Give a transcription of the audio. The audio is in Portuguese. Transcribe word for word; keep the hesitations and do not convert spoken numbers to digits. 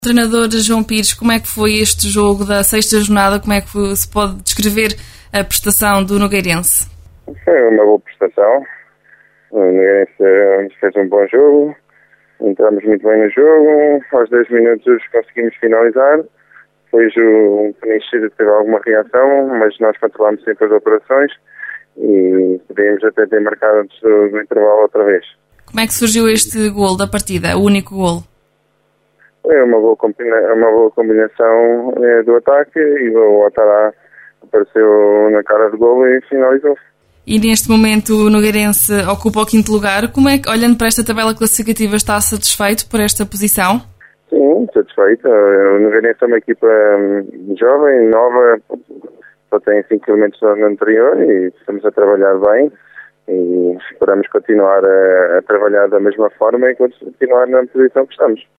Treinador João Pires, como é que foi este jogo da sexta jornada? Como é que se pode descrever a prestação do Nogueirense? Foi uma boa prestação. O Nogueirense fez um bom jogo. Entramos muito bem no jogo. Aos dez minutos conseguimos finalizar. Depois o Peniche teve alguma reação, mas nós controlámos sempre as operações e podíamos até ter marcado antes do, do intervalo outra vez. Como é que surgiu este gol da partida, o único gol? É uma boa, combina uma boa combinação é, do ataque e o Otará apareceu na cara do gol e finalizou. E neste momento o Nogueirense ocupa o quinto lugar. Como é que, olhando para esta tabela classificativa, está satisfeito por esta posição? Sim, satisfeito. O Nogueirense é uma equipa jovem, nova, só tem cinco elementos no ano anterior e estamos a trabalhar bem e esperamos continuar a, a trabalhar da mesma forma e continuar na posição que estamos.